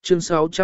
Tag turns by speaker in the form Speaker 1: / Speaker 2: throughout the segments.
Speaker 1: Chương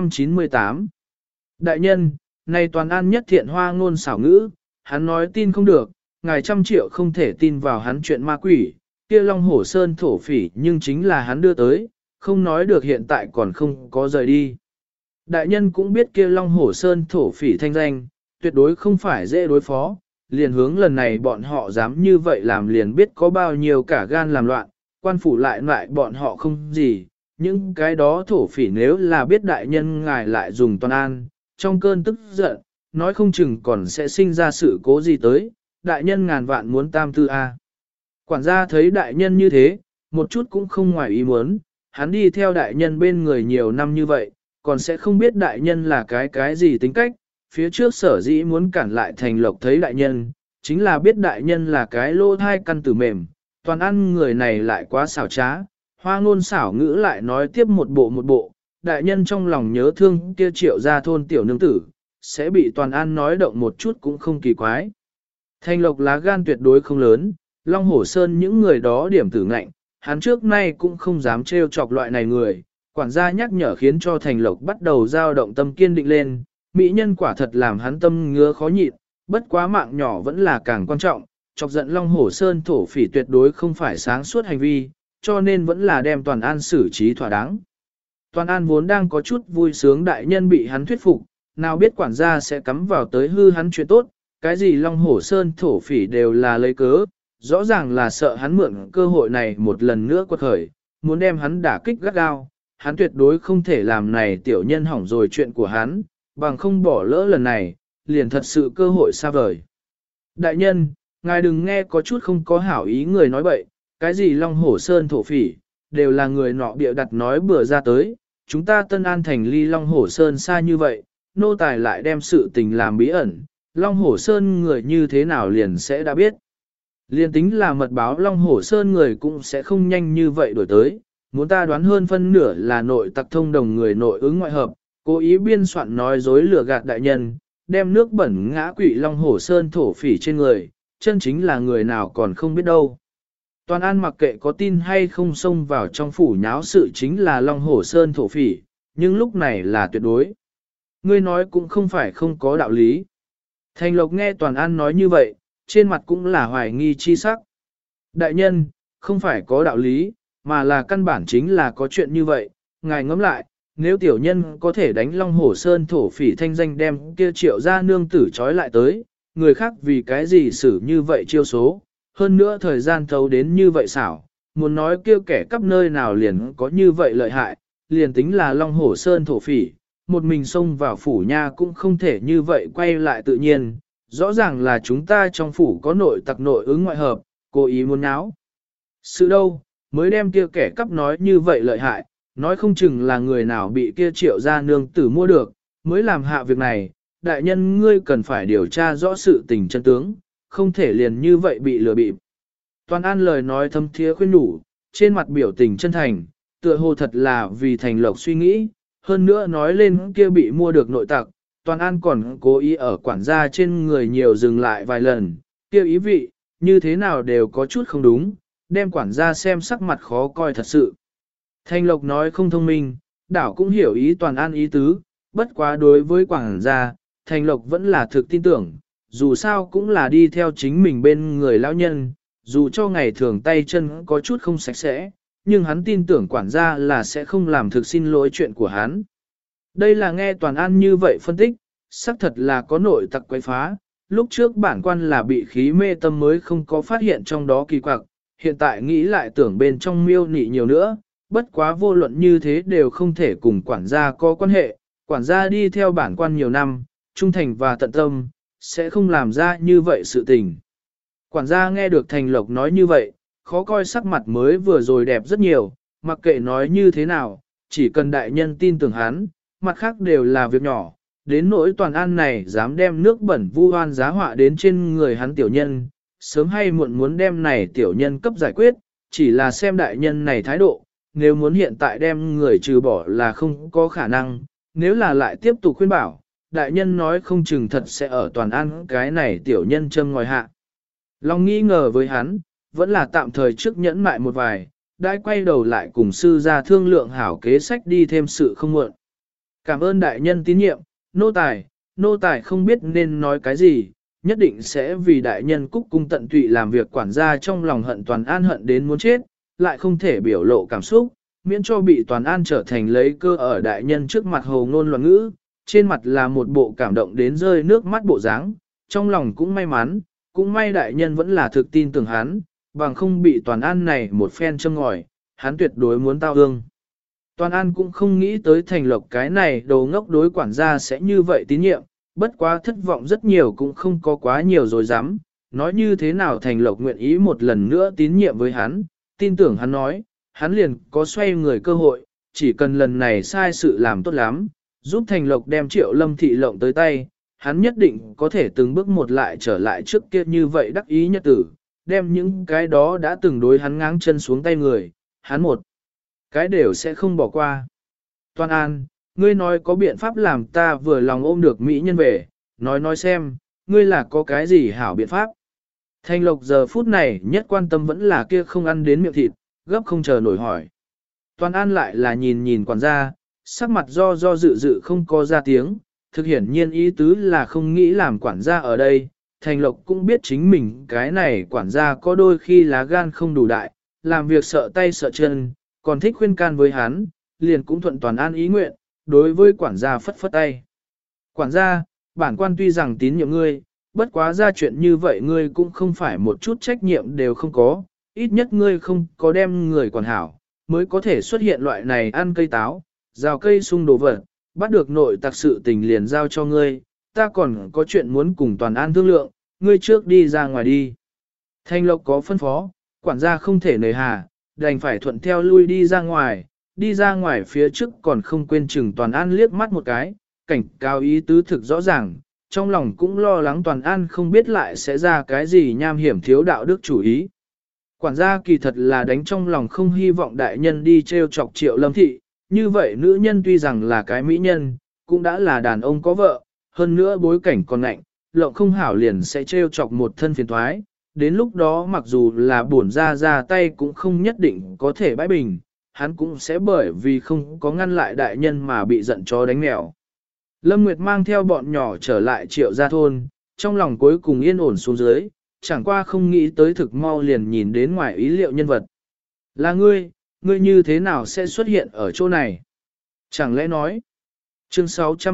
Speaker 1: 698 Đại nhân, này toàn an nhất thiện hoa ngôn xảo ngữ, hắn nói tin không được, ngài 100 triệu không thể tin vào hắn chuyện ma quỷ, kia Long Hổ Sơn thổ phỉ nhưng chính là hắn đưa tới, không nói được hiện tại còn không có rời đi. Đại nhân cũng biết kia Long Hổ Sơn thổ phỉ thanh danh, tuyệt đối không phải dễ đối phó, liền hướng lần này bọn họ dám như vậy làm liền biết có bao nhiêu cả gan làm loạn, quan phủ lại bọn họ không gì, những cái đó thổ phỉ nếu là biết đại nhân ngài lại dùng toàn an, trong cơn tức giận, nói không chừng còn sẽ sinh ra sự cố gì tới, đại nhân ngàn vạn muốn tam tư a. Quản gia thấy đại nhân như thế, một chút cũng không ngoài ý muốn, hắn đi theo đại nhân bên người nhiều năm như vậy, còn sẽ không biết đại nhân là cái gì tính cách, phía trước sở dĩ muốn cản lại Thành Lộc thấy đại nhân, chính là biết đại nhân là cái lô thai căn tử mềm, toàn ăn người này lại quá xảo trá, hoa ngôn xảo ngữ lại nói tiếp một bộ, đại nhân trong lòng nhớ thương kia Triệu gia thôn tiểu nương tử, sẽ bị toàn an nói động một chút cũng không kỳ quái. Thành Lộc lá gan tuyệt đối không lớn, Long Hổ Sơn những người đó điểm tử ngạnh, hắn trước nay cũng không dám trêu chọc loại này người, quản gia nhắc nhở khiến cho Thành Lộc bắt đầu dao động tâm kiên định lên, mỹ nhân quả thật làm hắn tâm ngứa khó nhịn, bất quá mạng nhỏ vẫn là càng quan trọng, chọc giận Long Hổ Sơn thổ phỉ tuyệt đối không phải sáng suốt hành vi, cho nên vẫn là đem Toàn An xử trí thỏa đáng. Toàn An vốn đang có chút vui sướng đại nhân bị hắn thuyết phục, nào biết quản gia sẽ cắm vào tới hư hắn chuyện tốt, cái gì Long Hổ Sơn thổ phỉ đều là lấy cớ, rõ ràng là sợ hắn mượn cơ hội này một lần nữa quật khởi, muốn đem hắn đả kích gắt gao, hắn tuyệt đối không thể làm này tiểu nhân hỏng rồi chuyện của hắn, bằng không bỏ lỡ lần này, liền thật sự cơ hội xa vời. Đại nhân, ngài đừng nghe có chút không có hảo ý người nói bậy, cái gì Long Hổ Sơn thổ phỉ, đều là người nọ bịa đặt nói bừa ra tới, chúng ta Tân An thành ly Long Hổ Sơn xa như vậy, nô tài lại đem sự tình làm bí ẩn, Long Hổ Sơn người như thế nào liền sẽ đã biết. Liên tính là mật báo Long Hổ Sơn người cũng sẽ không nhanh như vậy đổi tới, muốn ta đoán hơn phân nửa là nội tặc thông đồng người nội ứng ngoại hợp, cố ý biên soạn nói dối lừa gạt đại nhân, đem nước bẩn ngã quỵ Long Hổ Sơn thổ phỉ trên người, chân chính là người nào còn không biết đâu. Toàn An mặc kệ có tin hay không xông vào trong phủ nháo sự chính là Long Hổ Sơn thổ phỉ, nhưng lúc này là tuyệt đối. Ngươi nói cũng không phải không có đạo lý. Thành Lộc nghe Toàn An nói như vậy, trên mặt cũng là hoài nghi chi sắc. Đại nhân, không phải có đạo lý, mà là căn bản chính là có chuyện như vậy, ngài ngẫm lại, nếu tiểu nhân có thể đánh Long Hổ Sơn thổ phỉ thanh danh đem kia Triệu gia nương tử trói lại tới, người khác vì cái gì xử như vậy chiêu số, hơn nữa thời gian thấu đến như vậy xảo, muốn nói kêu kẻ cắp nơi nào liền có như vậy lợi hại, liền tính là Long Hổ Sơn thổ phỉ, một mình xông vào phủ nha cũng không thể như vậy quay lại tự nhiên, rõ ràng là chúng ta trong phủ có nội tặc nội ứng ngoại hợp, cố ý muốn náo. Sự đâu, mới đem kia kẻ cắp nói như vậy lợi hại, nói không chừng là người nào bị kia Triệu gia nương tử mua được, mới làm hạ việc này, đại nhân ngươi cần phải điều tra rõ sự tình chân tướng, không thể liền như vậy bị lừa bịp. Toàn An lời nói thâm thiế khuyên nhủ, trên mặt biểu tình chân thành, tựa hồ thật là vì Thành Lộc suy nghĩ, hơn nữa nói lên kia bị mua được nội tặc, Toàn An còn cố ý ở quản gia trên người nhiều dừng lại vài lần, kia ý vị, như thế nào đều có chút không đúng, đem quản gia xem sắc mặt khó coi thật sự. Thành Lộc nói không thông minh, đảo cũng hiểu ý Toàn An ý tứ, bất quá đối với quản gia, Thành Lộc vẫn là thực tin tưởng, dù sao cũng là đi theo chính mình bên người lão nhân, dù cho ngày thường tay chân có chút không sạch sẽ, nhưng hắn tin tưởng quản gia là sẽ không làm thực xin lỗi chuyện của hắn. Đây là nghe Toàn An như vậy phân tích, xác thật là có nội tặc quấy phá, lúc trước bản quan là bị khí mê tâm mới không có phát hiện trong đó kỳ quặc, hiện tại nghĩ lại tưởng bên trong miêu nị nhiều nữa, bất quá vô luận như thế đều không thể cùng quản gia có quan hệ, quản gia đi theo bản quan nhiều năm, trung thành và tận tâm, sẽ không làm ra như vậy sự tình. Quản gia nghe được Thành Lộc nói như vậy, khó coi sắc mặt mới vừa rồi đẹp rất nhiều, mặc kệ nói như thế nào, chỉ cần đại nhân tin tưởng hắn, mặt khác đều là việc nhỏ, đến nỗi Toàn An này dám đem nước bẩn vu oan giá họa đến trên người hắn tiểu nhân, sớm hay muộn muốn đem này tiểu nhân cấp giải quyết, chỉ là xem đại nhân này thái độ, nếu muốn hiện tại đem người trừ bỏ là không có khả năng, nếu là lại tiếp tục khuyên bảo, đại nhân nói không chừng thật sẽ ở Toàn An cái này tiểu nhân châm ngòi hạ. Lòng nghi ngờ với hắn, vẫn là tạm thời trước nhẫn mại một vài, đã quay đầu lại cùng sư ra thương lượng hảo kế sách đi thêm sự không muộn. Cảm ơn đại nhân tín nhiệm, nô tài không biết nên nói cái gì, nhất định sẽ vì đại nhân cúc cung tận tụy làm việc. Quản gia trong lòng hận Toàn An hận đến muốn chết, lại không thể biểu lộ cảm xúc, miễn cho bị Toàn An trở thành lấy cơ ở đại nhân trước mặt hồ ngôn loạn ngữ, trên mặt là một bộ cảm động đến rơi nước mắt bộ dáng, trong lòng cũng may mắn, cũng may đại nhân vẫn là thực tin tưởng hắn, bằng không bị Toàn An này một phen châm ngòi, hắn tuyệt đối muốn tao ương. Toàn An cũng không nghĩ tới Thành Lộc cái này đồ ngốc đối quản gia sẽ như vậy tín nhiệm, bất quá thất vọng rất nhiều cũng không có quá nhiều rồi dám, nói như thế nào Thành Lộc nguyện ý một lần nữa tín nhiệm với hắn, tin tưởng hắn nói, hắn liền có xoay người cơ hội, chỉ cần lần này sai sự làm tốt lắm, giúp Thành Lộc đem Triệu Lâm Thị lộng tới tay, hắn nhất định có thể từng bước một lại trở lại trước kia như vậy đắc ý nhất tử, đem những cái đó đã từng đối hắn ngáng chân xuống tay người, hắn một cái đều sẽ không bỏ qua. Toàn An, ngươi nói có biện pháp làm ta vừa lòng ôm được mỹ nhân về, nói xem, ngươi là có cái gì hảo biện pháp. Thanh Lộc giờ phút này nhất quan tâm vẫn là kia không ăn đến miệng thịt, gấp không chờ nổi hỏi. Toàn An lại là nhìn quản gia, sắc mặt do dự không có ra tiếng, thực hiển nhiên ý tứ là không nghĩ làm quản gia ở đây. Thành Lộc cũng biết chính mình cái này quản gia có đôi khi lá gan không đủ đại, làm việc sợ tay sợ chân, còn thích khuyên can với hắn, liền cũng thuận Toàn An ý nguyện, đối với quản gia phất phất tay. Quản gia, bản quan tuy rằng tín nhiệm ngươi, bất quá ra chuyện như vậy ngươi cũng không phải một chút trách nhiệm đều không có, ít nhất ngươi không có đem người quản hảo, mới có thể xuất hiện loại này ăn cây táo, rào cây sung đồ vật, bắt được nội tặc sự tình liền giao cho ngươi, ta còn có chuyện muốn cùng Toàn An thương lượng, ngươi trước đi ra ngoài đi. Thanh Lộc có phân phó, quản gia không thể nề hà, đành phải thuận theo lui đi ra ngoài phía trước còn không quên chừng Toàn An liếc mắt một cái, cảnh cáo ý tứ thực rõ ràng, trong lòng cũng lo lắng Toàn An không biết lại sẽ ra cái gì nham hiểm thiếu đạo đức chủ ý. Quản gia kỳ thật là đánh trong lòng không hy vọng đại nhân đi treo chọc Triệu Lâm Thị, như vậy nữ nhân tuy rằng là cái mỹ nhân, cũng đã là đàn ông có vợ, hơn nữa bối cảnh còn ngạnh, lộng không hảo liền sẽ treo chọc một thân phiền thoái, đến lúc đó mặc dù là bổn ra tay cũng không nhất định có thể bãi bình, hắn cũng sẽ bởi vì không có ngăn lại đại nhân mà bị giận chó đánh mèo. Lâm Nguyệt mang theo bọn nhỏ trở lại Triệu gia thôn, trong lòng cuối cùng yên ổn xuống dưới, chẳng qua không nghĩ tới thực mau liền nhìn đến ngoài ý liệu nhân vật. Là ngươi như thế nào sẽ xuất hiện ở chỗ này? Chẳng lẽ nói? Chương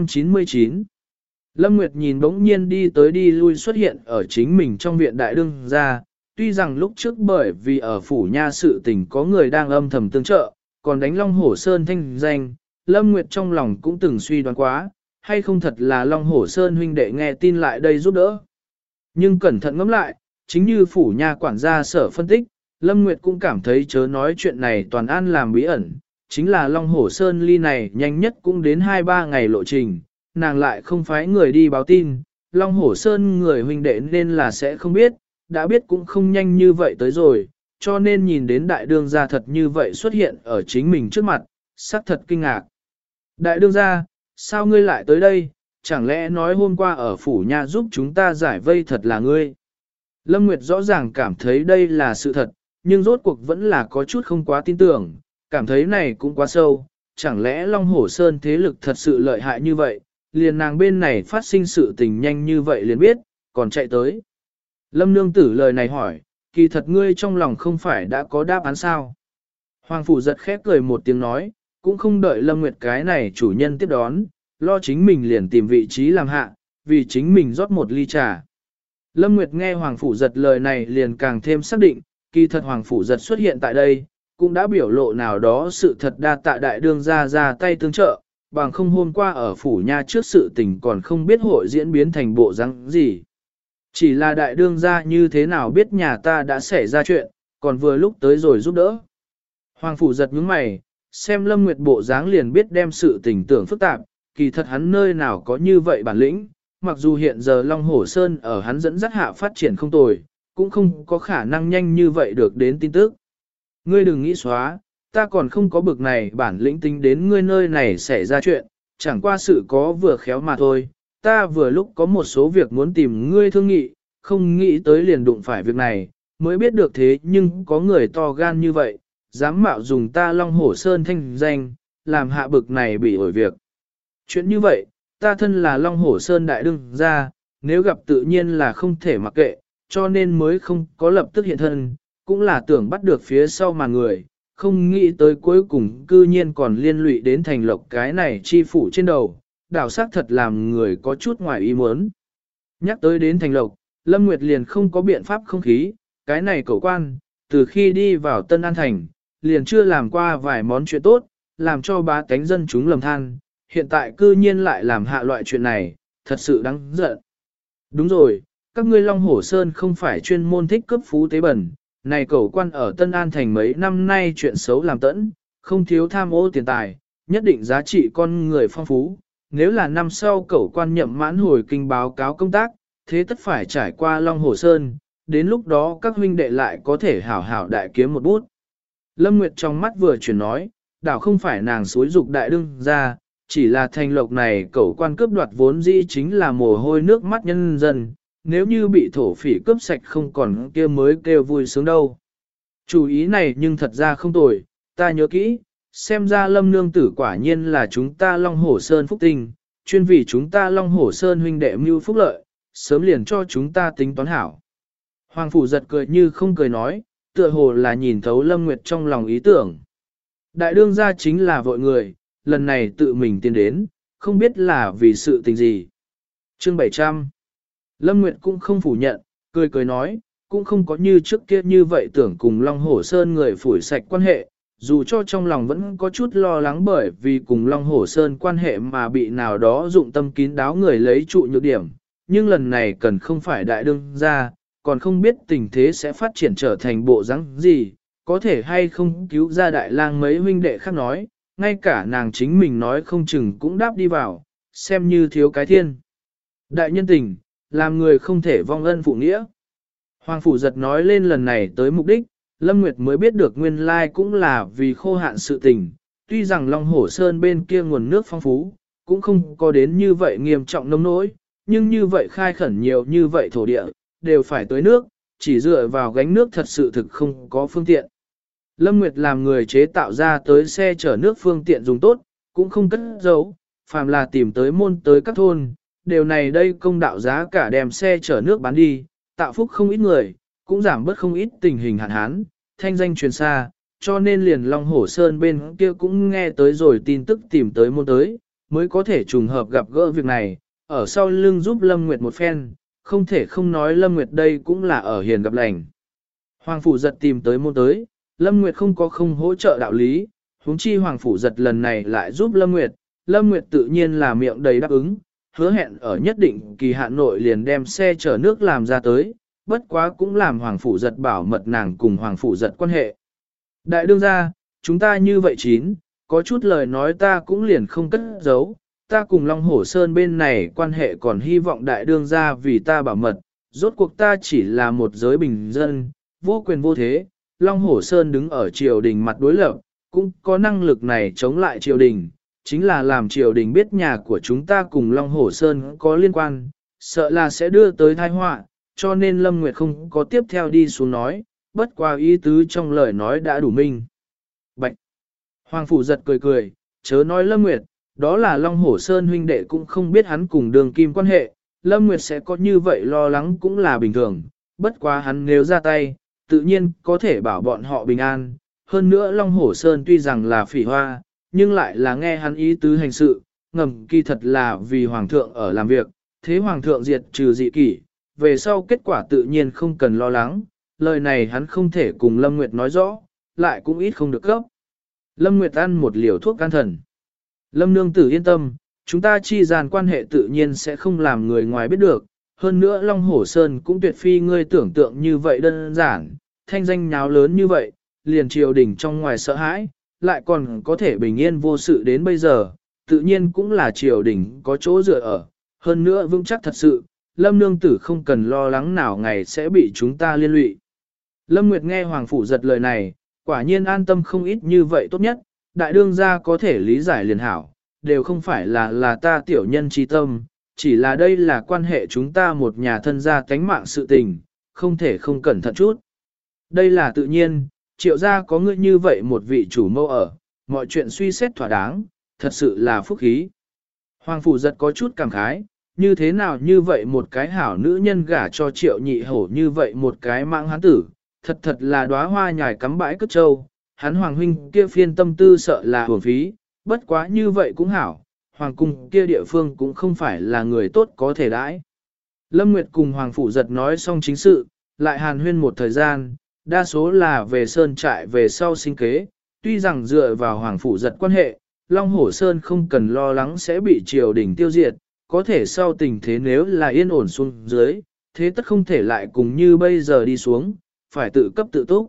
Speaker 1: 699 Lâm Nguyệt nhìn bỗng nhiên đi tới đi lui xuất hiện ở chính mình trong viện đại đương gia, tuy rằng lúc trước bởi vì ở phủ nha sự tình có người đang âm thầm tương trợ, còn đánh Long Hổ Sơn thanh danh, Lâm Nguyệt trong lòng cũng từng suy đoán quá, hay không thật là Long Hổ Sơn huynh đệ nghe tin lại đây giúp đỡ. Nhưng cẩn thận ngẫm lại, chính như phủ nha quản gia sở phân tích, Lâm Nguyệt cũng cảm thấy chớ nói chuyện này Toàn An làm bí ẩn, chính là Long Hổ Sơn ly này nhanh nhất cũng đến 2-3 ngày lộ trình, nàng lại không phái người đi báo tin, Long Hổ Sơn người huynh đệ nên là sẽ không biết, đã biết cũng không nhanh như vậy tới rồi, cho nên nhìn đến đại đương gia thật như vậy xuất hiện ở chính mình trước mặt, sắc thật kinh ngạc. Đại đương gia, sao ngươi lại tới đây, chẳng lẽ nói hôm qua ở phủ nha giúp chúng ta giải vây thật là ngươi? Lâm Nguyệt rõ ràng cảm thấy đây là sự thật, nhưng rốt cuộc vẫn là có chút không quá tin tưởng, cảm thấy này cũng quá sâu, chẳng lẽ Long Hổ Sơn thế lực thật sự lợi hại như vậy, liền nàng bên này phát sinh sự tình nhanh như vậy liền biết, còn chạy tới. Lâm nương tử lời này hỏi, kỳ thật ngươi trong lòng không phải đã có đáp án sao? Hoàng phủ giật khép cười một tiếng nói, cũng không đợi Lâm Nguyệt cái này chủ nhân tiếp đón, lo chính mình liền tìm vị trí làm hạ, vì chính mình rót một ly trà. Lâm Nguyệt nghe Hoàng phủ giật lời này liền càng thêm xác định, kỳ thật Hoàng phủ giật xuất hiện tại đây, cũng đã biểu lộ nào đó sự thật đa tạ đại đương ra tay tương trợ, bằng không hôm qua ở phủ nha trước sự tình còn không biết hội diễn biến thành bộ rắn gì. Chỉ là đại đương gia như thế nào biết nhà ta đã xảy ra chuyện, còn vừa lúc tới rồi giúp đỡ. Hoàng phủ giật nhướng mày, xem Lâm Nguyệt bộ dáng liền biết đem sự tình tưởng phức tạp, kỳ thật hắn nơi nào có như vậy bản lĩnh, mặc dù hiện giờ Long Hổ Sơn ở hắn dẫn dắt hạ phát triển không tồi, cũng không có khả năng nhanh như vậy được đến tin tức. Ngươi đừng nghĩ xóa, ta còn không có bực này bản lĩnh tính đến ngươi nơi này xảy ra chuyện, chẳng qua sự có vừa khéo mà thôi, ta vừa lúc có một số việc muốn tìm ngươi thương nghị, không nghĩ tới liền đụng phải việc này, mới biết được thế nhưng có người to gan như vậy, dám mạo dùng ta Long Hổ Sơn thanh danh, làm hạ bực này bị ổi việc. Chuyện như vậy, ta thân là Long Hổ Sơn đại đương gia, nếu gặp tự nhiên là không thể mặc kệ, cho nên mới không có lập tức hiện thân, cũng là tưởng bắt được phía sau mà người, không nghĩ tới cuối cùng cư nhiên còn liên lụy đến Thành Lộc cái này chi phủ trên đầu, đảo xác thật làm người có chút ngoài ý muốn. Nhắc tới đến Thành Lộc, Lâm Nguyệt liền không có biện pháp không khí, cái này cẩu quan, từ khi đi vào Tân An Thành, liền chưa làm qua vài món chuyện tốt, làm cho bá tánh dân chúng lầm than, hiện tại cư nhiên lại làm hạ loại chuyện này, thật sự đáng giận. Đúng rồi, các ngươi Long Hổ Sơn không phải chuyên môn thích cướp phú tế bẩn, này cẩu quan ở Tân An Thành mấy năm nay chuyện xấu làm tẫn, không thiếu tham ô tiền tài, nhất định giá trị con người phong phú. Nếu là năm sau cẩu quan nhậm mãn hồi kinh báo cáo công tác, thế tất phải trải qua Long Hổ Sơn, đến lúc đó các huynh đệ lại có thể hảo hảo đại kiếm một bút. Lâm Nguyệt trong mắt vừa chuyển nói, đảo không phải nàng xúi dục đại đương ra, chỉ là Thành Lộc này cẩu quan cướp đoạt vốn dĩ chính là mồ hôi nước mắt nhân dân, nếu như bị thổ phỉ cướp sạch không còn kia mới kêu vui sướng đâu. Chủ ý này nhưng thật ra không tồi, ta nhớ kỹ, xem ra Lâm nương tử quả nhiên là chúng ta Long Hổ Sơn phúc tinh, chuyên vì chúng ta Long Hổ Sơn huynh đệ mưu phúc lợi, sớm liền cho chúng ta tính toán hảo. Hoàng Phủ giật cười như không cười nói, tựa hồ là nhìn thấu Lâm Nguyệt trong lòng ý tưởng. Đại đương gia chính là vội người, lần này tự mình tiến đến, không biết là vì sự tình gì. Chương 700 Lâm Nguyệt cũng không phủ nhận, cười cười nói, cũng không có như trước kia như vậy tưởng cùng Long Hổ Sơn người phủi sạch quan hệ, dù cho trong lòng vẫn có chút lo lắng bởi vì cùng Long Hổ Sơn quan hệ mà bị nào đó dụng tâm kín đáo người lấy trụ nhược điểm, nhưng lần này cần không phải đại đương gia, còn không biết tình thế sẽ phát triển trở thành bộ dáng gì, có thể hay không cứu ra đại lang mấy huynh đệ khác nói, ngay cả nàng chính mình nói không chừng cũng đáp đi vào, xem như thiếu cái thiên. Đại nhân tình, làm người không thể vong ân phụ nghĩa. Hoàng Phủ giật nói lên lần này tới mục đích, Lâm Nguyệt mới biết được nguyên lai cũng là vì khô hạn sự tình, tuy rằng Long Hổ Sơn bên kia nguồn nước phong phú, cũng không có đến như vậy nghiêm trọng nông nỗi, nhưng như vậy khai khẩn nhiều như vậy thổ địa, đều phải tới nước, chỉ dựa vào gánh nước thật sự thực không có phương tiện. Lâm Nguyệt làm người chế tạo ra tới xe chở nước phương tiện dùng tốt, cũng không cất giấu, phàm là tìm tới môn tới các thôn, điều này đây công đạo giá cả đem xe chở nước bán đi, tạo phúc không ít người, cũng giảm bớt không ít tình hình hạn hán, thanh danh truyền xa, cho nên liền Long Hổ Sơn bên kia cũng nghe tới rồi tin tức tìm tới môn tới, mới có thể trùng hợp gặp gỡ việc này, ở sau lưng giúp Lâm Nguyệt một phen, không thể không nói Lâm Nguyệt đây cũng là ở hiền gặp lành. Hoàng Phủ giật tìm tới môn tới, Lâm Nguyệt không có không hỗ trợ đạo lý, huống chi Hoàng Phủ giật lần này lại giúp Lâm Nguyệt tự nhiên là miệng đầy đáp ứng, hứa hẹn ở nhất định kỳ hạn nội liền đem xe chở nước làm ra tới, bất quá cũng làm Hoàng Phủ giật bảo mật nàng cùng Hoàng Phủ giật quan hệ. Đại đương gia, chúng ta như vậy chín, có chút lời nói ta cũng liền không cất giấu, ta cùng Long Hổ Sơn bên này quan hệ còn hy vọng đại đương gia vì ta bảo mật, rốt cuộc ta chỉ là một giới bình dân, vô quyền vô thế, Long Hổ Sơn đứng ở triều đình mặt đối lập, cũng có năng lực này chống lại triều đình, chính là làm triều đình biết nhà của chúng ta cùng Long Hổ Sơn có liên quan, sợ là sẽ đưa tới tai họa, cho nên Lâm Nguyệt không có tiếp theo đi xuống nói, bất qua ý tứ trong lời nói đã đủ minh. Bạch! Hoàng Phủ giật cười cười, chớ nói Lâm Nguyệt, đó là Long Hổ Sơn huynh đệ cũng không biết hắn cùng đường kim quan hệ, Lâm Nguyệt sẽ có như vậy lo lắng cũng là bình thường, bất quá hắn nếu ra tay, tự nhiên có thể bảo bọn họ bình an. Hơn nữa Long Hổ Sơn tuy rằng là phỉ hoa, nhưng lại là nghe hắn ý tứ hành sự, ngầm kỳ thật là vì Hoàng thượng ở làm việc, thế Hoàng thượng diệt trừ dị kỷ, về sau kết quả tự nhiên không cần lo lắng, lời này hắn không thể cùng Lâm Nguyệt nói rõ, lại cũng ít không được cấp. Lâm Nguyệt ăn một liều thuốc can thần. Lâm nương tử yên tâm, chúng ta chi gian quan hệ tự nhiên sẽ không làm người ngoài biết được, hơn nữa Long Hổ Sơn cũng tuyệt phi ngươi tưởng tượng như vậy đơn giản, thanh danh nháo lớn như vậy, liền triều đình trong ngoài sợ hãi, lại còn có thể bình yên vô sự đến bây giờ, tự nhiên cũng là triều đình có chỗ dựa ở, hơn nữa vững chắc thật sự, Lâm nương tử không cần lo lắng nào ngày sẽ bị chúng ta liên lụy. Lâm Nguyệt nghe Hoàng Phủ giật lời này, quả nhiên an tâm không ít như vậy tốt nhất, đại đương gia có thể lý giải liền hảo, đều không phải là ta tiểu nhân chi tâm, chỉ là đây là quan hệ chúng ta một nhà thân gia cánh mạng sự tình, không thể không cẩn thận chút. Đây là tự nhiên, triệu gia có ngươi như vậy một vị chủ mâu ở, mọi chuyện suy xét thỏa đáng, thật sự là phúc khí. Hoàng phủ giật có chút cảm khái, như thế nào như vậy một cái hảo nữ nhân gả cho Triệu Nhị Hổ như vậy một cái mạng hán tử, thật thật là đóa hoa nhài cắm bãi cất trâu, hắn hoàng huynh kia phiên tâm tư sợ là hưởng phí, bất quá như vậy cũng hảo, hoàng cung kia địa phương cũng không phải là người tốt có thể đãi. Lâm Nguyệt cùng hoàng phủ giật nói xong chính sự, lại hàn huyên một thời gian, đa số là về sơn trại về sau sinh kế, tuy rằng dựa vào hoàng phủ giật quan hệ, Long Hổ Sơn không cần lo lắng sẽ bị triều đình tiêu diệt, có thể sau tình thế nếu là yên ổn xuống dưới, thế tất không thể lại cùng như bây giờ đi xuống, phải tự cấp tự túc.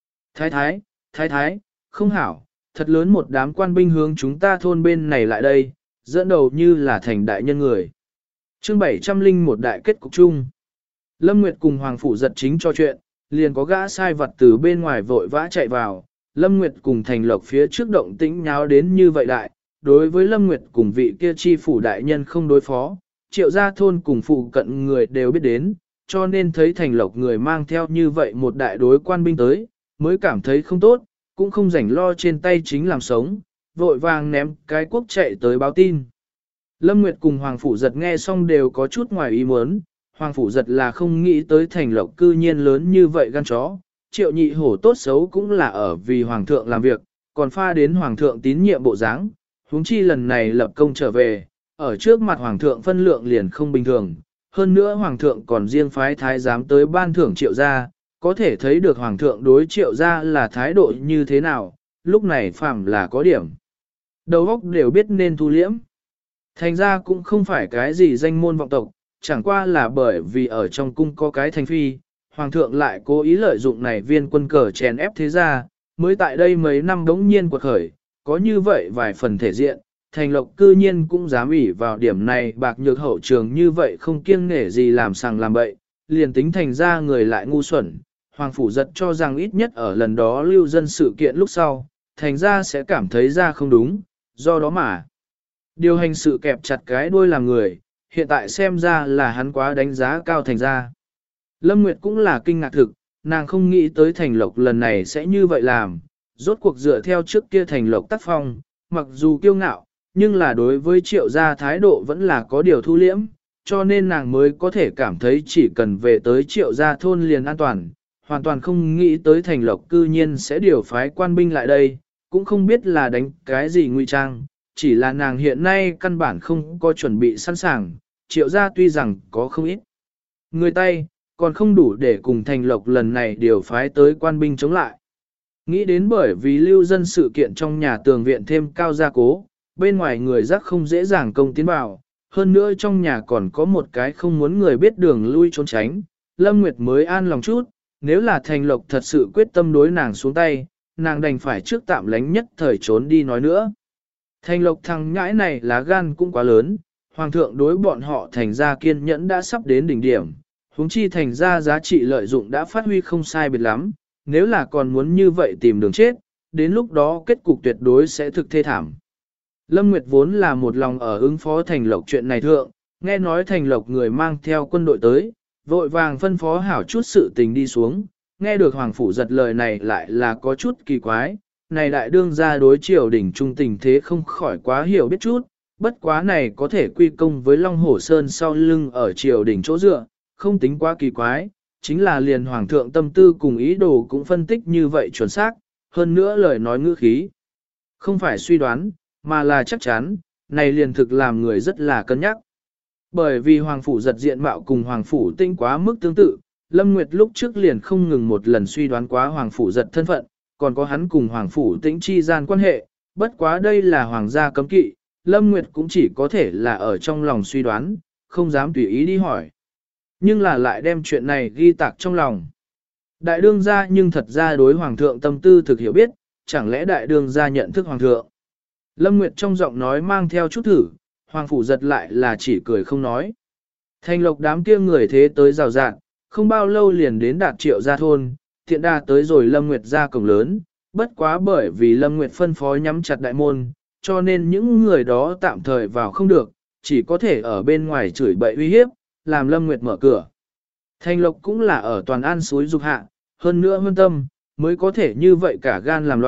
Speaker 1: Thái thái, không hảo, thật lớn một đám quan binh hướng chúng ta thôn bên này lại đây, dẫn đầu như là thành đại nhân người. Chương 701 đại kết cục chung. Lâm Nguyệt cùng Hoàng Phủ giật chính cho chuyện, liền có gã sai vật từ bên ngoài vội vã chạy vào. Lâm Nguyệt cùng Thành Lộc phía trước động tĩnh nháo đến như vậy đại, đối với Lâm Nguyệt cùng vị kia chi phủ đại nhân không đối phó, Triệu gia thôn cùng phụ cận người đều biết đến, cho nên thấy Thành Lộc người mang theo như vậy một đại đối quan binh tới, mới cảm thấy không tốt, cũng không rảnh lo trên tay chính làm sống, vội vàng ném cái quốc chạy tới báo tin. Lâm Nguyệt cùng Hoàng Phủ giật nghe xong đều có chút ngoài ý muốn, Hoàng Phủ giật là không nghĩ tới Thành Lộc cư nhiên lớn như vậy gan chó, Triệu Nhị Hổ tốt xấu cũng là ở vì Hoàng thượng làm việc, còn pha đến Hoàng thượng tín nhiệm bộ dáng, huống chi lần này lập công trở về, ở trước mặt Hoàng thượng phân lượng liền không bình thường, hơn nữa Hoàng thượng còn riêng phái thái giám tới ban thưởng Triệu gia, có thể thấy được Hoàng thượng đối Triệu gia là thái độ như thế nào, lúc này phàm là có điểm. Đầu óc đều biết nên thu liễm. Thành ra cũng không phải cái gì danh môn vọng tộc, chẳng qua là bởi vì ở trong cung có cái thành phi, Hoàng thượng lại cố ý lợi dụng này viên quân cờ chèn ép thế gia, mới tại đây mấy năm đống nhiên quật khởi, có như vậy vài phần thể diện, Thành Lộc cư nhiên cũng dám ủy vào điểm này bạc nhược hậu trường như vậy không kiêng nể gì làm sàng làm bậy, liền tính thành ra người lại ngu xuẩn, Hoàng Phủ giật cho rằng ít nhất ở lần đó lưu dân sự kiện lúc sau, thành ra sẽ cảm thấy ra không đúng, do đó mà điều hành sự kẹp chặt cái đuôi làm người, hiện tại xem ra là hắn quá đánh giá cao thành ra. Lâm Nguyệt cũng là kinh ngạc thực, nàng không nghĩ tới Thành Lộc lần này sẽ như vậy làm, rốt cuộc dựa theo trước kia Thành Lộc tác phong, mặc dù kiêu ngạo, nhưng là đối với Triệu gia thái độ vẫn là có điều thu liễm, cho nên nàng mới có thể cảm thấy chỉ cần về tới Triệu gia thôn liền an toàn, hoàn toàn không nghĩ tới Thành Lộc cư nhiên sẽ điều phái quan binh lại đây, cũng không biết là đánh cái gì ngụy trang, chỉ là nàng hiện nay căn bản không có chuẩn bị sẵn sàng, Triệu gia tuy rằng có không ít người tay, còn không đủ để cùng Thành Lộc lần này điều phái tới quan binh chống lại. Nghĩ đến bởi vì lưu dân sự kiện trong nhà tường viện thêm cao gia cố, bên ngoài người rắc không dễ dàng công tiến vào, hơn nữa trong nhà còn có một cái không muốn người biết đường lui trốn tránh, Lâm Nguyệt mới an lòng chút, nếu là Thành Lộc thật sự quyết tâm đối nàng xuống tay, nàng đành phải trước tạm lánh nhất thời trốn đi nói nữa. Thành Lộc thằng nhãi này lá gan cũng quá lớn, Hoàng thượng đối bọn họ thành ra kiên nhẫn đã sắp đến đỉnh điểm, huống chi thành ra giá trị lợi dụng đã phát huy không sai biệt lắm, nếu là còn muốn như vậy tìm đường chết, đến lúc đó kết cục tuyệt đối sẽ thực thê thảm. Lâm Nguyệt vốn là một lòng ở ứng phó Thành Lộc chuyện này thượng, nghe nói Thành Lộc người mang theo quân đội tới, vội vàng phân phó hảo chút sự tình đi xuống, nghe được Hoàng Phủ giật lời này lại là có chút kỳ quái, này đại đương gia đối triều đỉnh trung tình thế không khỏi quá hiểu biết chút, bất quá này có thể quy công với Long Hổ Sơn sau lưng ở triều đỉnh chỗ dựa, không tính quá kỳ quái, chính là liền Hoàng thượng tâm tư cùng ý đồ cũng phân tích như vậy chuẩn xác, hơn nữa lời nói ngữ khí. Không phải suy đoán, mà là chắc chắn, này liền thực làm người rất là cân nhắc. Bởi vì Hoàng Phủ giật diện mạo cùng Hoàng Phủ Tinh quá mức tương tự, Lâm Nguyệt lúc trước liền không ngừng một lần suy đoán quá Hoàng Phủ giật thân phận, còn có hắn cùng Hoàng Phủ Tĩnh chi gian quan hệ, bất quá đây là Hoàng gia cấm kỵ, Lâm Nguyệt cũng chỉ có thể là ở trong lòng suy đoán, không dám tùy ý đi hỏi. Nhưng là lại đem chuyện này ghi tạc trong lòng. Đại đương gia nhưng thật ra đối Hoàng thượng tâm tư thực hiểu biết, chẳng lẽ đại đương gia nhận thức Hoàng thượng. Lâm Nguyệt trong giọng nói mang theo chút thử, Hoàng Phủ giật lại là chỉ cười không nói. Thành Lộc đám kia người thế tới rào rạng, không bao lâu liền đến đạt Triệu gia thôn, thiện đa tới rồi Lâm Nguyệt ra cổng lớn, bất quá bởi vì Lâm Nguyệt phân phó nhắm chặt đại môn, cho nên những người đó tạm thời vào không được, chỉ có thể ở bên ngoài chửi bậy uy hiếp, làm Lâm Nguyệt mở cửa. Thành Lộc cũng là ở toàn an suối dục hạ, hơn nữa hơn tâm, mới có thể như vậy cả gan làm loạn,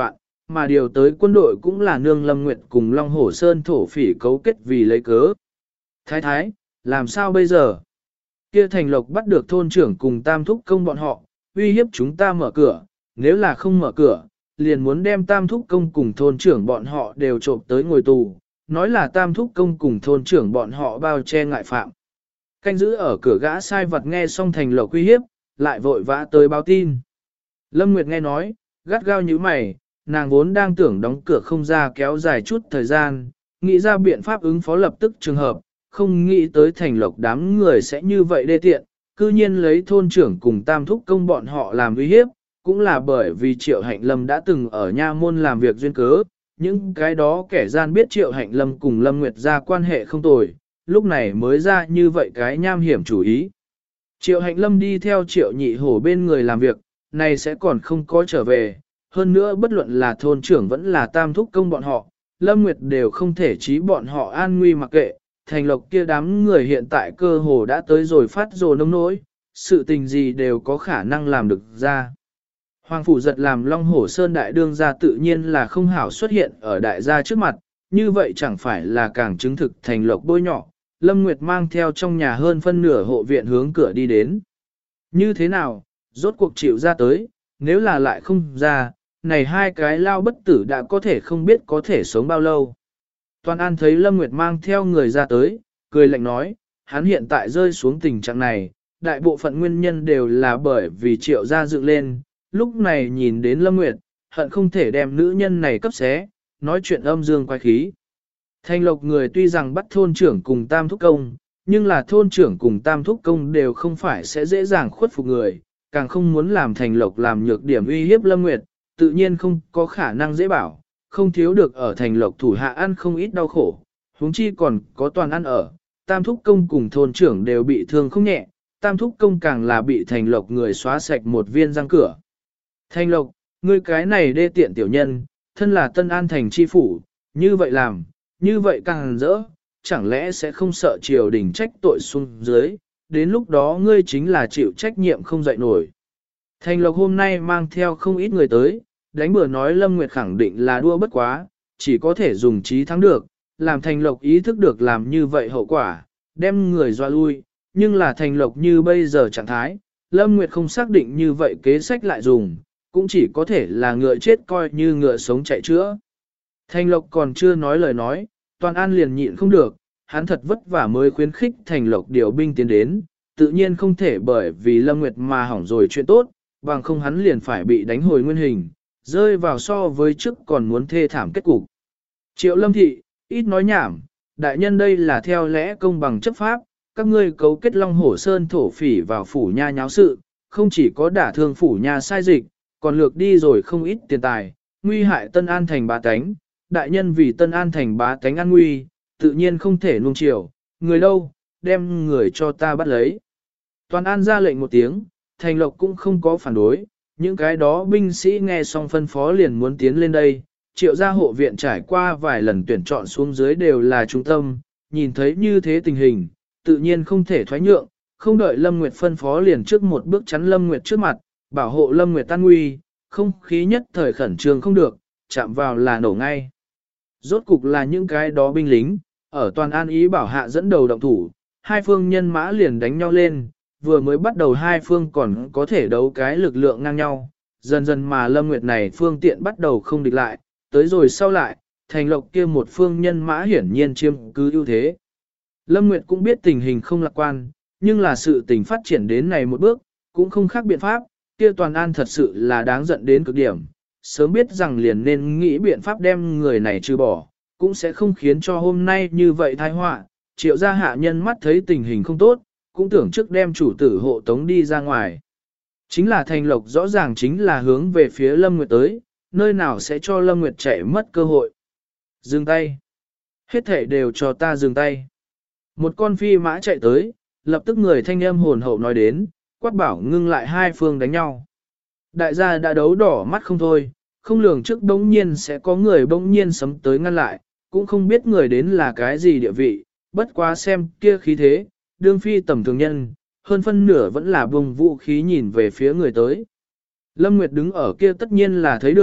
Speaker 1: mà điều tới quân đội cũng là nương Lâm Nguyệt cùng Long Hổ Sơn thổ phỉ cấu kết vì lấy cớ. Thái thái, làm sao bây giờ? Kia Thành Lộc bắt được thôn trưởng cùng tam thúc công bọn họ, uy hiếp chúng ta mở cửa, nếu là không mở cửa, liền muốn đem tam thúc công cùng thôn trưởng bọn họ đều trộm tới ngồi tù, nói là tam thúc công cùng thôn trưởng bọn họ bao che ngại phạm. Canh giữ ở cửa gã sai vật nghe xong Thành Lộc uy hiếp, lại vội vã tới báo tin. Lâm Nguyệt nghe nói, gắt gao như mày, nàng vốn đang tưởng đóng cửa không ra kéo dài chút thời gian, nghĩ ra biện pháp ứng phó lập tức trường hợp, không nghĩ tới Thành Lộc đám người sẽ như vậy đê tiện, cư nhiên lấy thôn trưởng cùng tam thúc công bọn họ làm uy hiếp, cũng là bởi vì Triệu Hạnh Lâm đã từng ở nha môn làm việc duyên cớ, những cái đó kẻ gian biết Triệu Hạnh Lâm cùng Lâm Nguyệt ra quan hệ không tồi, lúc này mới ra như vậy cái nham hiểm chủ ý. Triệu Hạnh Lâm đi theo Triệu Nhị Hổ bên người làm việc, này sẽ còn không có trở về, hơn nữa bất luận là thôn trưởng vẫn là tam thúc công bọn họ, Lâm Nguyệt đều không thể trí bọn họ an nguy mặc kệ, Thành Lộc kia đám người hiện tại cơ hồ đã tới rồi phát rồ nông nỗi, sự tình gì đều có khả năng làm được ra. Hoàng Phủ Giật làm Long Hổ Sơn đại đương gia tự nhiên là không hảo xuất hiện ở đại gia trước mặt, như vậy chẳng phải là càng chứng thực Thành Lộc bôi nhỏ. Lâm Nguyệt mang theo trong nhà hơn phân nửa hộ viện hướng cửa đi đến. Như thế nào, rốt cuộc chịu ra tới, nếu là lại không ra, này hai cái lao bất tử đã có thể không biết có thể sống bao lâu. Toàn An thấy Lâm Nguyệt mang theo người ra tới, cười lạnh nói, hắn hiện tại rơi xuống tình trạng này, đại bộ phận nguyên nhân đều là bởi vì Triệu gia dựng lên, lúc này nhìn đến Lâm Nguyệt, hận không thể đem nữ nhân này cấp xé, nói chuyện âm dương quái khí. Thành Lộc người tuy rằng bắt thôn trưởng cùng tam thúc công, nhưng là thôn trưởng cùng tam thúc công đều không phải sẽ dễ dàng khuất phục người, càng không muốn làm Thành Lộc làm nhược điểm uy hiếp Lâm Nguyệt, tự nhiên không có khả năng dễ bảo, không thiếu được ở Thành Lộc thủ hạ ăn không ít đau khổ, huống chi còn có Toàn ăn ở, tam thúc công cùng thôn trưởng đều bị thương không nhẹ, tam thúc công càng là bị Thành Lộc người xóa sạch một viên răng cửa. Thành Lộc, ngươi cái này đê tiện tiểu nhân, thân là Tân An thành chi phủ, như vậy làm, như vậy càng rỡ, chẳng lẽ sẽ không sợ triều đình trách tội xuống dưới, đến lúc đó ngươi chính là chịu trách nhiệm không dậy nổi. Thành Lộc hôm nay mang theo không ít người tới, đánh bừa nói Lâm Nguyệt khẳng định là đua bất quá, chỉ có thể dùng trí thắng được, làm Thành Lộc ý thức được làm như vậy hậu quả, đem người dọa lui, nhưng là Thành Lộc như bây giờ trạng thái, Lâm Nguyệt không xác định như vậy kế sách lại dùng, cũng chỉ có thể là ngựa chết coi như ngựa sống chạy chữa. Thành Lộc còn chưa nói lời nói, Toàn An liền nhịn không được, hắn thật vất vả mới khuyến khích Thành Lộc điều binh tiến đến, tự nhiên không thể bởi vì Lâm Nguyệt mà hỏng rồi chuyện tốt, bằng không hắn liền phải bị đánh hồi nguyên hình, rơi vào so với trước còn muốn thê thảm kết cục. Triệu Lâm Thị, ít nói nhảm, đại nhân đây là theo lẽ công bằng chấp pháp, các ngươi cấu kết Long Hổ Sơn thổ phỉ vào phủ nha nháo sự, không chỉ có đả thương phủ nha sai dịch, còn lược đi rồi không ít tiền tài, nguy hại Tân An thành bá tánh, đại nhân vì Tân An thành bá tánh an nguy, tự nhiên không thể nuông chiều, người đâu, đem người cho ta bắt lấy. Toàn An ra lệnh một tiếng, Thành Lộc cũng không có phản đối, những cái đó binh sĩ nghe xong phân phó liền muốn tiến lên đây, Triệu gia hộ viện trải qua vài lần tuyển chọn xuống dưới đều là trung tâm, nhìn thấy như thế tình hình, tự nhiên không thể thoái nhượng, không đợi Lâm Nguyệt phân phó liền trước một bước chắn Lâm Nguyệt trước mặt, bảo hộ Lâm Nguyệt tan nguy, không khí nhất thời khẩn trương không được, chạm vào là nổ ngay. Rốt cục là những cái đó binh lính, ở Toàn An ý bảo hạ dẫn đầu động thủ, hai phương nhân mã liền đánh nhau lên, vừa mới bắt đầu hai phương còn có thể đấu cái lực lượng ngang nhau, dần dần mà Lâm Nguyệt này phương tiện bắt đầu không địch lại, tới rồi sau lại, Thành Lộc kia một phương nhân mã hiển nhiên chiếm cứ ưu thế. Lâm Nguyệt cũng biết tình hình không lạc quan, nhưng là sự tình phát triển đến này một bước, cũng không khác biện pháp, kia Toàn An thật sự là đáng giận đến cực điểm, sớm biết rằng liền nên nghĩ biện pháp đem người này trừ bỏ, cũng sẽ không khiến cho hôm nay như vậy tai họa. Triệu gia hạ nhân mắt thấy tình hình không tốt, cũng tưởng trước đem chủ tử hộ tống đi ra ngoài. Chính là Thành Lộc rõ ràng chính là hướng về phía Lâm Nguyệt tới, nơi nào sẽ cho Lâm Nguyệt chạy mất cơ hội. Dừng tay. Hết thể đều cho ta dừng tay. Một con phi mã chạy tới, lập tức người thanh âm hồn hậu nói đến, quát bảo ngưng lại hai phương đánh nhau. Đại gia đã đấu đỏ mắt không thôi, không lường trước bỗng nhiên sẽ có người bỗng nhiên sấm tới ngăn lại, cũng không biết người đến là cái gì địa vị, bất quá xem kia khí thế, đương phi tầm thường nhân, hơn phân nửa vẫn là bùng vũ khí nhìn về phía người tới. Lâm Nguyệt đứng ở kia tất nhiên là thấy được,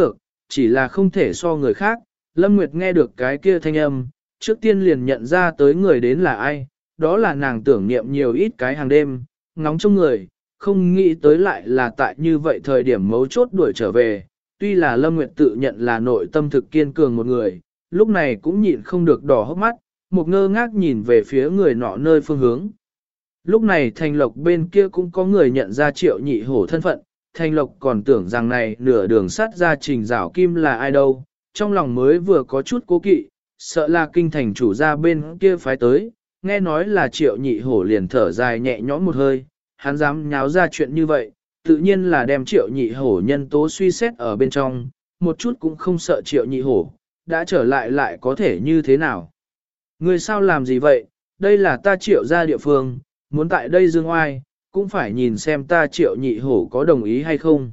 Speaker 1: chỉ là không thể so người khác. Lâm Nguyệt nghe được cái kia thanh âm, trước tiên liền nhận ra tới người đến là ai, đó là nàng tưởng niệm nhiều ít cái hàng đêm, ngóng trong người, không nghĩ tới lại là tại như vậy thời điểm mấu chốt đuổi trở về. Tuy là Lâm Nguyệt tự nhận là nội tâm thực kiên cường một người, lúc này cũng nhịn không được đỏ hốc mắt, một ngơ ngác nhìn về phía người nọ nơi phương hướng. Lúc này Thành Lộc bên kia cũng có người nhận ra Triệu Nhị Hổ thân phận, Thành Lộc còn tưởng rằng này nửa đường sắt ra Trình Giảo Kim là ai đâu, trong lòng mới vừa có chút cố kỵ, sợ là kinh thành chủ ra bên kia phái tới, nghe nói là Triệu Nhị Hổ liền thở dài nhẹ nhõm một hơi, hắn dám nháo ra chuyện như vậy, tự nhiên là đem Triệu Nhị Hổ nhân tố suy xét ở bên trong, một chút cũng không sợ Triệu Nhị Hổ, đã trở lại có thể như thế nào. Người sao làm gì vậy, đây là ta Triệu ra địa phương, muốn tại đây dương oai, cũng phải nhìn xem ta Triệu Nhị Hổ có đồng ý hay không.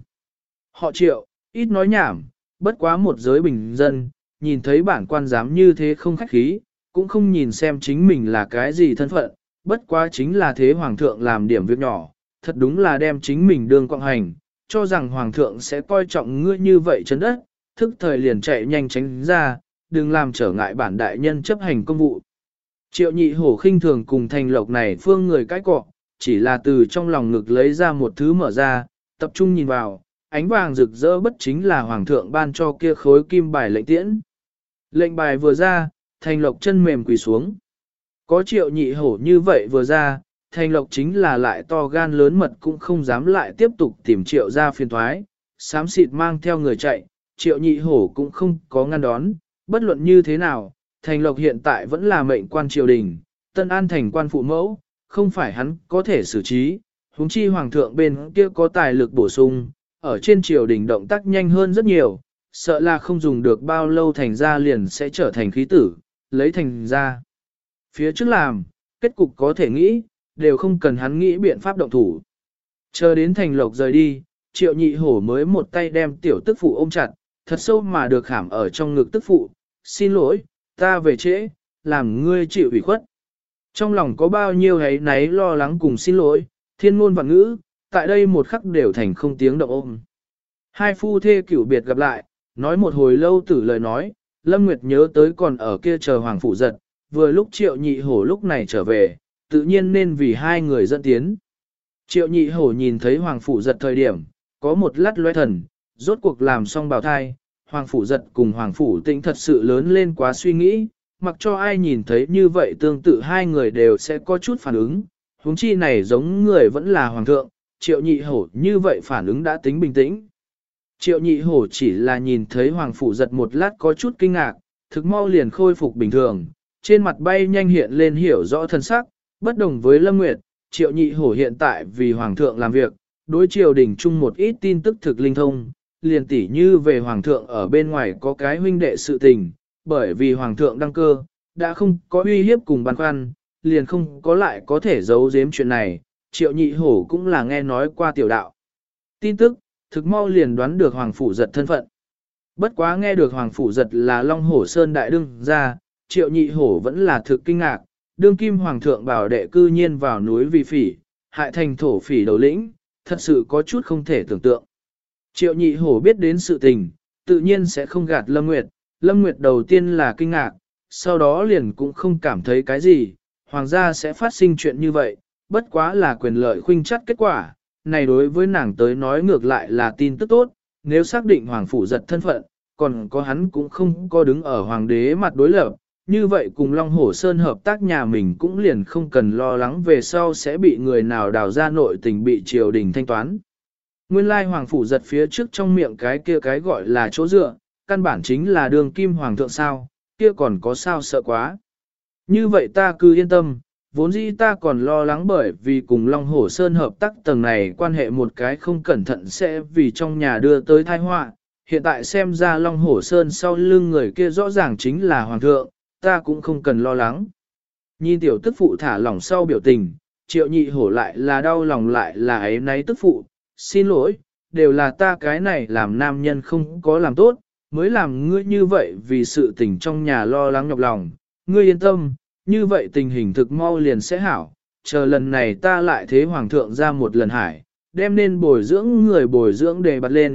Speaker 1: Họ Triệu, ít nói nhảm, bất quá một giới bình dân, nhìn thấy bản quan dám như thế không khách khí, cũng không nhìn xem chính mình là cái gì thân phận, bất quá chính là thế hoàng thượng làm điểm việc nhỏ, thật đúng là đem chính mình đương quạng hành, cho rằng hoàng thượng sẽ coi trọng ngươi như vậy chấn đất, thức thời liền chạy nhanh tránh ra, đừng làm trở ngại bản đại nhân chấp hành công vụ. Triệu Nhị Hổ khinh thường cùng Thành Lộc này phương người cái cọ, chỉ là từ trong lòng ngực lấy ra một thứ mở ra, tập trung nhìn vào, ánh vàng rực rỡ bất chính là hoàng thượng ban cho kia khối kim bài lệnh tiễn. Lệnh bài vừa ra, Thành Lộc chân mềm quỳ xuống. Có Triệu Nhị Hổ như vậy vừa ra, Thành Lộc chính là lại to gan lớn mật cũng không dám lại tiếp tục tìm Triệu ra phiền thoái, xám xịt mang theo người chạy, Triệu Nhị Hổ cũng không có ngăn đón, bất luận như thế nào, Thành Lộc hiện tại vẫn là mệnh quan triều đình, Tân An thành quan phụ mẫu, không phải hắn có thể xử trí, huống chi hoàng thượng bên kia có tài lực bổ sung, ở trên triều đình động tác nhanh hơn rất nhiều, sợ là không dùng được bao lâu thành ra liền sẽ trở thành khí tử, lấy thành ra. Phía trước làm, kết cục có thể nghĩ, đều không cần hắn nghĩ biện pháp động thủ. Chờ đến Thành Lộc rời đi, Triệu Nhị Hổ mới một tay đem tiểu tức phụ ôm chặt, thật sâu mà được khảm ở trong ngực tức phụ, xin lỗi, ta về trễ, làm ngươi chịu ủy khuất. Trong lòng có bao nhiêu ấy náy lo lắng cùng xin lỗi, thiên ngôn vạn ngữ, tại đây một khắc đều thành không tiếng động ôm. Hai phu thê cửu biệt gặp lại, nói một hồi lâu tử lời nói, Lâm Nguyệt nhớ tới còn ở kia chờ Hoàng Phủ Giật, vừa lúc Triệu Nhị Hổ lúc này trở về, tự nhiên nên vì hai người dẫn tiến. Triệu Nhị Hổ nhìn thấy Hoàng Phủ Giật thời điểm, có một lát loe thần, rốt cuộc làm xong bào thai, Hoàng Phủ Giật cùng Hoàng Phủ Tĩnh thật sự lớn lên quá suy nghĩ, mặc cho ai nhìn thấy như vậy tương tự hai người đều sẽ có chút phản ứng, huống chi này giống người vẫn là Hoàng thượng, Triệu Nhị Hổ như vậy phản ứng đã tính bình tĩnh. Triệu Nhị Hổ chỉ là nhìn thấy Hoàng Phủ Giật một lát có chút kinh ngạc, thực mau liền khôi phục bình thường, trên mặt bay nhanh hiện lên hiểu rõ thân sắc, bất đồng với Lâm Nguyệt, Triệu Nhị Hổ hiện tại vì Hoàng thượng làm việc, đối triều đình chung một ít tin tức thực linh thông, liền tỉ như về Hoàng thượng ở bên ngoài có cái huynh đệ sự tình, bởi vì Hoàng thượng đăng cơ, đã không có uy hiếp cùng băn khoăn, liền không có lại có thể giấu giếm chuyện này, Triệu Nhị Hổ cũng là nghe nói qua tiểu đạo. Tin tức, thực mau liền đoán được Hoàng Phủ Giật thân phận. Bất quá nghe được Hoàng Phủ Giật là Long Hổ Sơn đại đương ra, Triệu Nhị Hổ vẫn là thực kinh ngạc, đương kim Hoàng thượng bảo đệ cư nhiên vào núi vì phỉ, hại thành thổ phỉ đầu lĩnh, thật sự có chút không thể tưởng tượng. Triệu Nhị Hổ biết đến sự tình, tự nhiên sẽ không gạt Lâm Nguyệt, Lâm Nguyệt đầu tiên là kinh ngạc, sau đó liền cũng không cảm thấy cái gì, Hoàng gia sẽ phát sinh chuyện như vậy, bất quá là quyền lợi khuynh chắc kết quả, này đối với nàng tới nói ngược lại là tin tức tốt, nếu xác định Hoàng Phủ Giật thân phận, còn có hắn cũng không có đứng ở Hoàng đế mặt đối lập, như vậy cùng Long Hổ Sơn hợp tác nhà mình cũng liền không cần lo lắng về sau sẽ bị người nào đào ra nội tình bị triều đình thanh toán. Nguyên lai Hoàng Phủ Giật phía trước trong miệng cái kia cái gọi là chỗ dựa, căn bản chính là đường kim Hoàng thượng sao, kia còn có sao sợ quá. Như vậy ta cứ yên tâm, vốn dĩ ta còn lo lắng bởi vì cùng Long Hổ Sơn hợp tác tầng này quan hệ một cái không cẩn thận sẽ vì trong nhà đưa tới tai họa. Hiện tại xem ra Long Hổ Sơn sau lưng người kia rõ ràng chính là Hoàng thượng, ta cũng không cần lo lắng. Nhìn tiểu tức phụ thả lỏng sau biểu tình, Triệu Nhị Hổ lại là đau lòng lại là ấy náy tức phụ, xin lỗi, đều là ta cái này làm nam nhân không có làm tốt, mới làm ngươi như vậy vì sự tình trong nhà lo lắng nhọc lòng, ngươi yên tâm, như vậy tình hình thực mau liền sẽ hảo, chờ lần này ta lại thế Hoàng thượng ra một lần hải, đem nên bồi dưỡng người bồi dưỡng đề bật lên,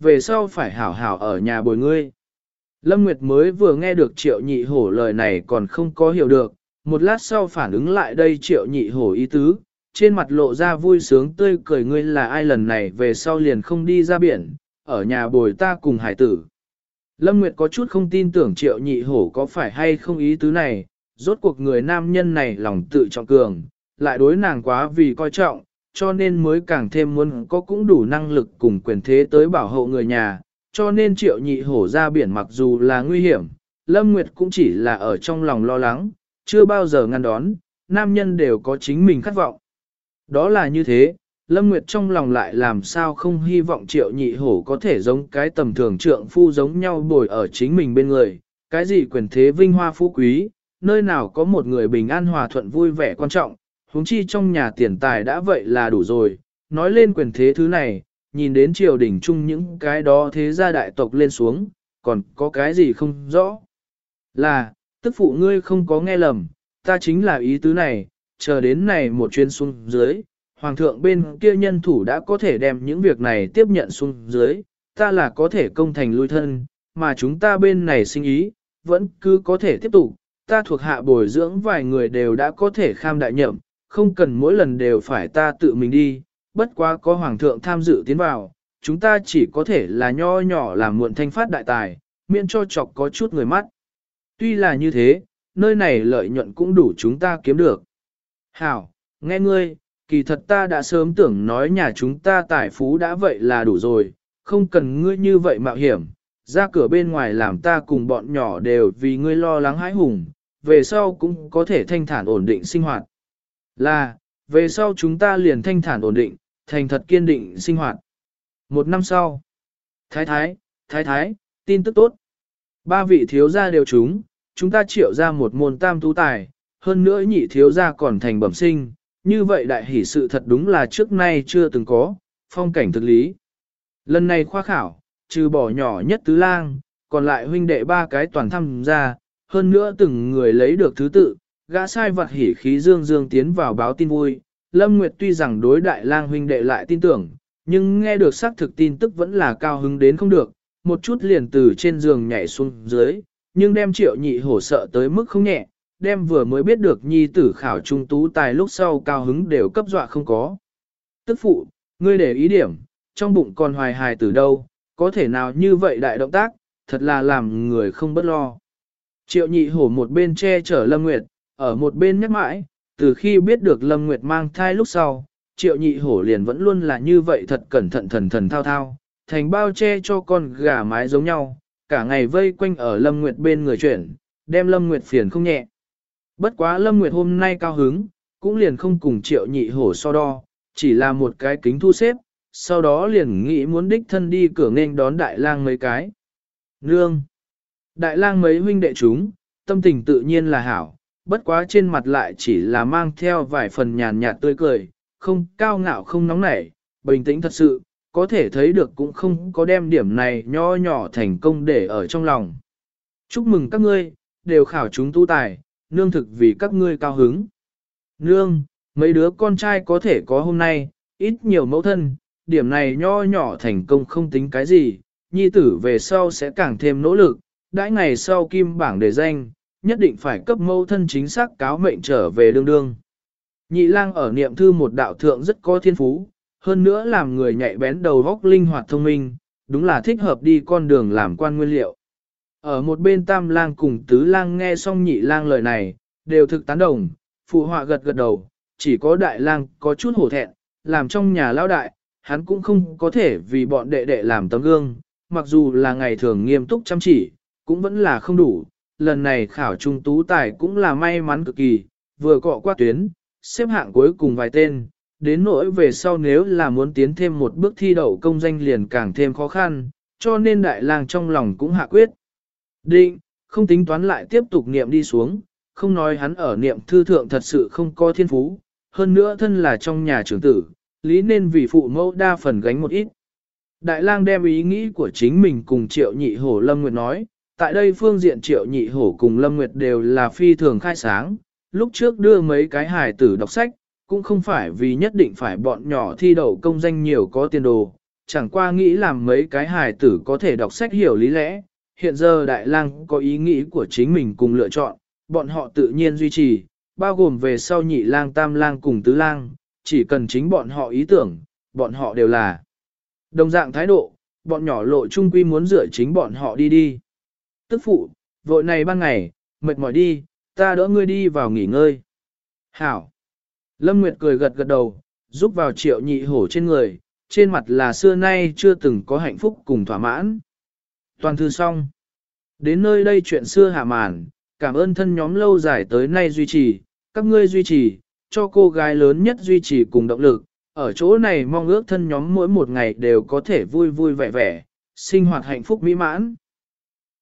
Speaker 1: về sau phải hảo hảo ở nhà bồi ngươi. Lâm Nguyệt mới vừa nghe được Triệu Nhị Hổ lời này còn không có hiểu được, một lát sau phản ứng lại đây Triệu Nhị Hổ ý tứ, trên mặt lộ ra vui sướng tươi cười, ngươi là ai lần này về sau liền không đi ra biển, ở nhà bồi ta cùng hải tử. Lâm Nguyệt có chút không tin tưởng Triệu Nhị Hổ có phải hay không ý tứ này, rốt cuộc người nam nhân này lòng tự trọng cường, lại đối nàng quá vì coi trọng, cho nên mới càng thêm muốn có cũng đủ năng lực cùng quyền thế tới bảo hộ người nhà, cho nên Triệu Nhị Hổ ra biển mặc dù là nguy hiểm, Lâm Nguyệt cũng chỉ là ở trong lòng lo lắng, chưa bao giờ ngăn đón, nam nhân đều có chính mình khát vọng. Đó là như thế, Lâm Nguyệt trong lòng lại làm sao không hy vọng Triệu Nhị Hổ có thể giống cái tầm thường trượng phu giống nhau bồi ở chính mình bên người, cái gì quyền thế vinh hoa phú quý, nơi nào có một người bình an hòa thuận vui vẻ quan trọng, huống chi trong nhà tiền tài đã vậy là đủ rồi, nói lên quyền thế thứ này, nhìn đến triều đình chung những cái đó thế gia đại tộc lên xuống, còn có cái gì không rõ. Là, tức phụ ngươi không có nghe lầm, ta chính là ý tứ này, chờ đến này một chuyến xuống dưới, hoàng thượng bên kia nhân thủ đã có thể đem những việc này tiếp nhận xuống dưới, ta là có thể công thành lui thân, mà chúng ta bên này sinh ý, vẫn cứ có thể tiếp tục, ta thuộc hạ bồi dưỡng vài người đều đã có thể kham đại nhậm, không cần mỗi lần đều phải ta tự mình đi, bất quá có hoàng thượng tham dự tiến vào, chúng ta chỉ có thể là nho nhỏ làm muộn thanh phát đại tài, miễn cho chọc có chút người mắt. Tuy là như thế, nơi này lợi nhuận cũng đủ chúng ta kiếm được. Hảo, nghe ngươi, kỳ thật ta đã sớm tưởng nói nhà chúng ta tài phú đã vậy là đủ rồi, không cần ngươi như vậy mạo hiểm, ra cửa bên ngoài làm ta cùng bọn nhỏ đều vì ngươi lo lắng hãi hùng, về sau cũng có thể thanh thản ổn định sinh hoạt. Là, về sau chúng ta liền thanh thản ổn định, thành thật kiên định sinh hoạt. Một năm sau, thái thái, tin tức tốt. Ba vị thiếu gia đều trúng, chúng ta triệu ra một môn tam tú tài, hơn nữa nhị thiếu gia còn thành bẩm sinh, như vậy đại hỷ sự thật đúng là trước nay chưa từng có, phong cảnh thực lý. Lần này khoa khảo, trừ bỏ nhỏ nhất tứ lang, còn lại huynh đệ ba cái toàn tham gia, hơn nữa từng người lấy được thứ tự, gã sai vặt hỉ khí dương dương tiến vào báo tin vui. Lâm Nguyệt tuy rằng đối đại lang huynh đệ lại tin tưởng, nhưng nghe được xác thực tin tức vẫn là cao hứng đến không được, một chút liền từ trên giường nhảy xuống dưới, nhưng đem Triệu Nhị Hổ sợ tới mức không nhẹ, đem vừa mới biết được nhi tử khảo trung tú tài lúc sau cao hứng đều cấp dọa không có. Tức phụ, ngươi để ý điểm, trong bụng còn hoài hài từ đâu, có thể nào như vậy đại động tác, thật là làm người không bất lo. Triệu Nhị Hổ một bên che chở Lâm Nguyệt, ở một bên nhắc mãi, từ khi biết được Lâm Nguyệt mang thai lúc sau, Triệu Nhị Hổ liền vẫn luôn là như vậy thật cẩn thận thần thao thao, thành bao che cho con gà mái giống nhau, cả ngày vây quanh ở Lâm Nguyệt bên người chuyển, đem Lâm Nguyệt phiền không nhẹ. Bất quá Lâm Nguyệt hôm nay cao hứng, cũng liền không cùng Triệu Nhị Hổ so đo, chỉ là một cái kính thu xếp, sau đó liền nghĩ muốn đích thân đi cửa nghênh đón đại lang mấy cái. Nương! Đại lang mấy huynh đệ chúng, tâm tình tự nhiên là hảo, bất quá trên mặt lại chỉ là mang theo vài phần nhàn nhạt tươi cười, không cao ngạo không nóng nảy, bình tĩnh thật sự, có thể thấy được cũng không có đem điểm này nho nhỏ thành công để ở trong lòng. Chúc mừng các ngươi, đều khảo chúng tu tài, nương thực vì các ngươi cao hứng. Nương, mấy đứa con trai có thể có hôm nay, ít nhiều mẫu thân, điểm này nho nhỏ thành công không tính cái gì, nhi tử về sau sẽ càng thêm nỗ lực, đãi ngày sau kim bảng đề danh, nhất định phải cấp mẫu thân chính xác cáo mệnh trở về đương đương. Nhị lang ở niệm thư một đạo thượng rất có thiên phú, hơn nữa làm người nhạy bén đầu óc linh hoạt thông minh, đúng là thích hợp đi con đường làm quan nguyên liệu. Ở một bên tam lang cùng tứ lang nghe xong nhị lang lời này, đều thực tán đồng, phụ họa gật gật đầu, chỉ có đại lang có chút hổ thẹn, làm trong nhà lão đại, hắn cũng không có thể vì bọn đệ đệ làm tấm gương, mặc dù là ngày thường nghiêm túc chăm chỉ, cũng vẫn là không đủ, lần này khảo trung tú tài cũng là may mắn cực kỳ, vừa cọ qua tuyến, xếp hạng cuối cùng vài tên, đến nỗi về sau nếu là muốn tiến thêm một bước thi đậu công danh liền càng thêm khó khăn, cho nên đại lang trong lòng cũng hạ quyết. Định, không tính toán lại tiếp tục niệm đi xuống, không nói hắn ở niệm thư thượng thật sự không có thiên phú, hơn nữa thân là trong nhà trưởng tử, lý nên vì phụ mẫu đa phần gánh một ít. Đại lang đem ý nghĩ của chính mình cùng Triệu Nhị Hổ Lâm Nguyệt nói, tại đây phương diện Triệu Nhị Hổ cùng Lâm Nguyệt đều là phi thường khai sáng, lúc trước đưa mấy cái hài tử đọc sách, cũng không phải vì nhất định phải bọn nhỏ thi đậu công danh nhiều có tiền đồ, chẳng qua nghĩ làm mấy cái hài tử có thể đọc sách hiểu lý lẽ, hiện giờ đại lang có ý nghĩ của chính mình cùng lựa chọn, bọn họ tự nhiên duy trì, bao gồm về sau nhị lang tam lang cùng tứ lang, chỉ cần chính bọn họ ý tưởng, bọn họ đều là đồng dạng thái độ, bọn nhỏ lộ trung quy muốn dựa chính bọn họ đi. Tức phụ, vội này ban ngày, mệt mỏi đi, ta đỡ ngươi đi vào nghỉ ngơi. Hảo. Lâm Nguyệt cười gật gật đầu, giúp vào Triệu Nhị Hổ trên người, trên mặt là xưa nay chưa từng có hạnh phúc cùng thỏa mãn. Toàn thư xong. Đến nơi đây chuyện xưa hạ màn, cảm ơn thân nhóm lâu dài tới nay duy trì, các ngươi duy trì, cho cô gái lớn nhất duy trì cùng động lực. Ở chỗ này mong ước thân nhóm mỗi một ngày đều có thể vui vui vẻ vẻ, sinh hoạt hạnh phúc mỹ mãn.